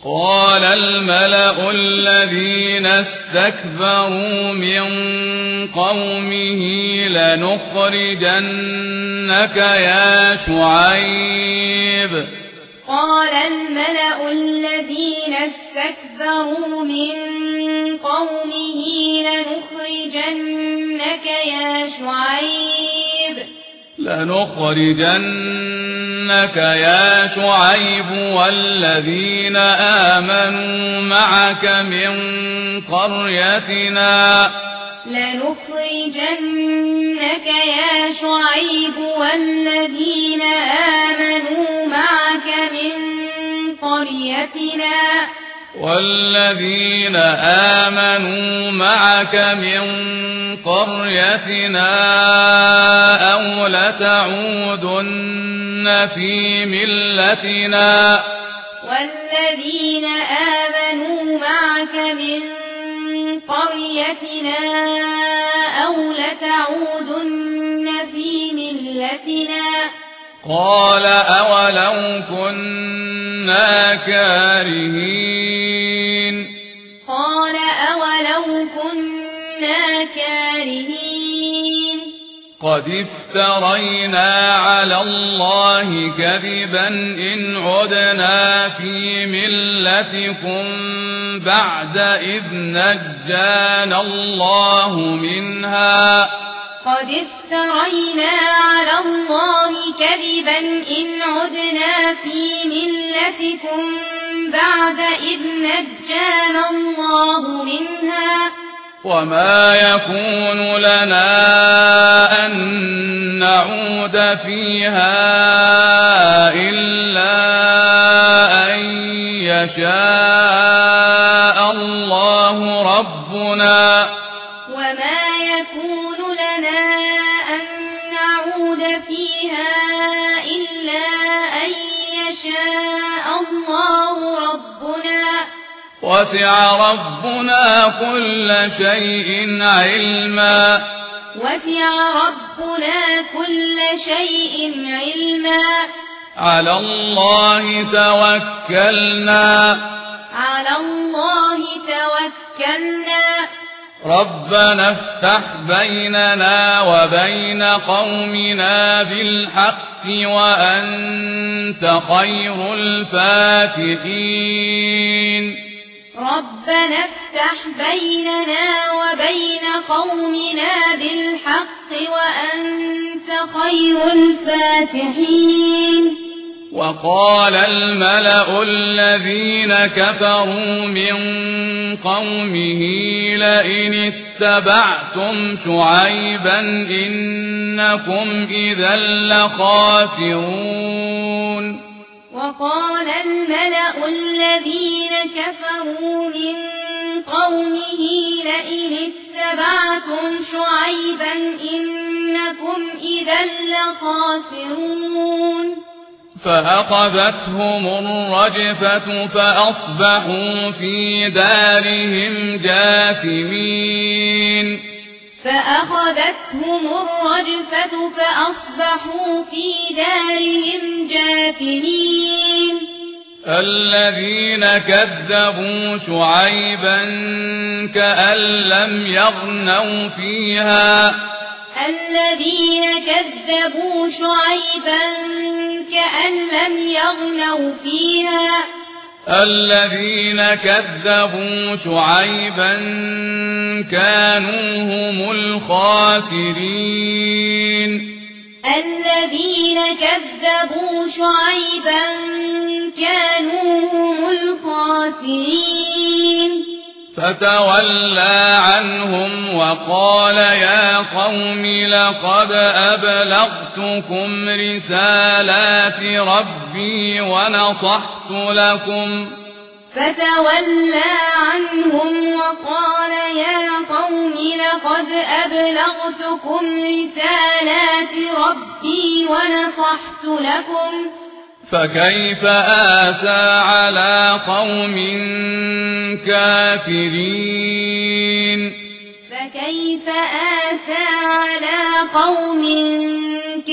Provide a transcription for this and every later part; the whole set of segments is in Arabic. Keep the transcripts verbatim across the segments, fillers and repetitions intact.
قال الملأ الذين استكبروا من قومه لنخرجنك يا شعيب قال الملأ الذين استكبروا من قومه لنخرجنك يا شعيب لنخرجنك يا شعيب والذين آمنوا معك من قريتنا لنخرجنك يا شعيب والذين آمنوا معك من قريتنا والذين آمنوا معك من قريتنا أو لتعودن في ملتنا والذين آمنوا معك من قريتنا أو لتعودن في ملتنا قال أولو كنا كارهين قال أولو كنا كارهين قد افترينا على الله كذبا إن عدنا في ملتكم بعد إذ نجانا الله منها قد افترينا على الله كذبا إن عدنا في ملتكم بعد إذ نجانا الله منها وما يكون لنا أن نعود فيها إلا أن يشاء الله ربنا وما يكون لنا أن نعود فيها إلا أن يشاء الله ربنا وسع ربنا كل شيء علما وسع ربنا كل شيء علما على الله توكلنا على الله توكلنا ربنا افتح بيننا وبين قومنا بالحق وأنت خير الفاتحين ربنا افتح بيننا وبين قومنا بالحق وأنت خير الفاتحين وقال الملأ الذين كفروا من قومه لئن اتبعتم شعيبا إنكم إذا لخاسرون وقال الملأ الذين كفروا من قومه لئن اتبعتم شعيبا إنكم إذا لخاسرون فأخذتهم الرجفة فأصبحوا في دارهم جاثمين فأخذتهم الرجفة فأصبحوا في دارهم جاثمين الذين كذبوا شعيبا كأن لم يغنوا فيها الذين كذبوا شعيبا كأن لم يغنوا فيها الذين كذبوا شعيبا كانوا هم الخاسرين الذين كذبوا شعيبا كانوا هم الخاسرين فتولى عنهم وقال يا قوم لقد أبلغتكم رسالات ربي ونصحت لكم فتولى عنهم وقال يا قوم لقد أبلغتكم رسالات ربي ونصحت لكم فكيف آسى على قوم كافرين فكيف آسى على قوم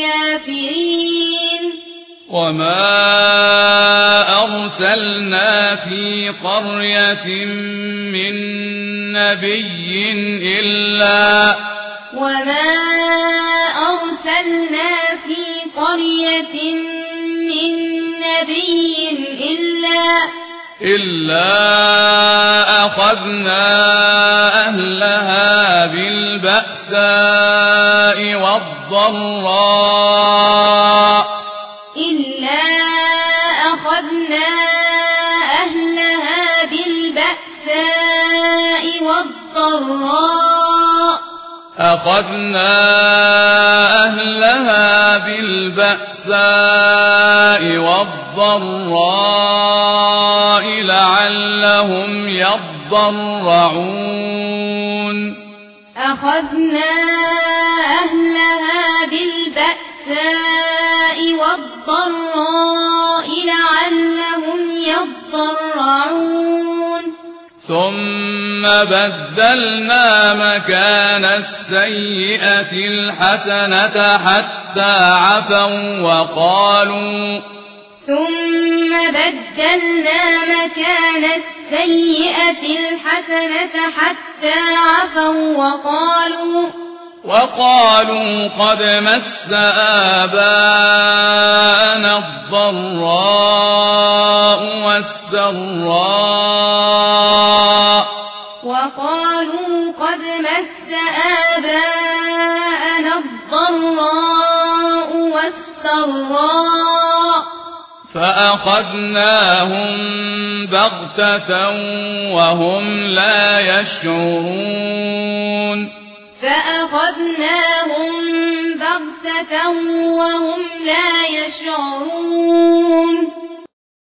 كافرين وما أرسلنا في قرية من نبي إلا وما أرسلنا في قرية من نبي إلا إلا أخذنا أهلها بالبأساء والضراء إلا أخذنا أهلها بالبأساء والضراء أخذنا أهلها بالبأساء والضراء لعلهم يضرعون أخذنا أهلها بالبأساء والضراء لعلهم يضرعون ثم بدلنا مكان السيئة الحسنة حتى عفوا وقالوا ثم بدلنا مكان السيئة الحسنة حتى عفوا وقالوا وقالوا قد مس آباءنا الضراء والسراء وقالوا قد مس آباءنا الضراء والسراء فأخذناهم بغتة وهم لا يشعرون فأخذناهم بغتة وهم لا يشعرون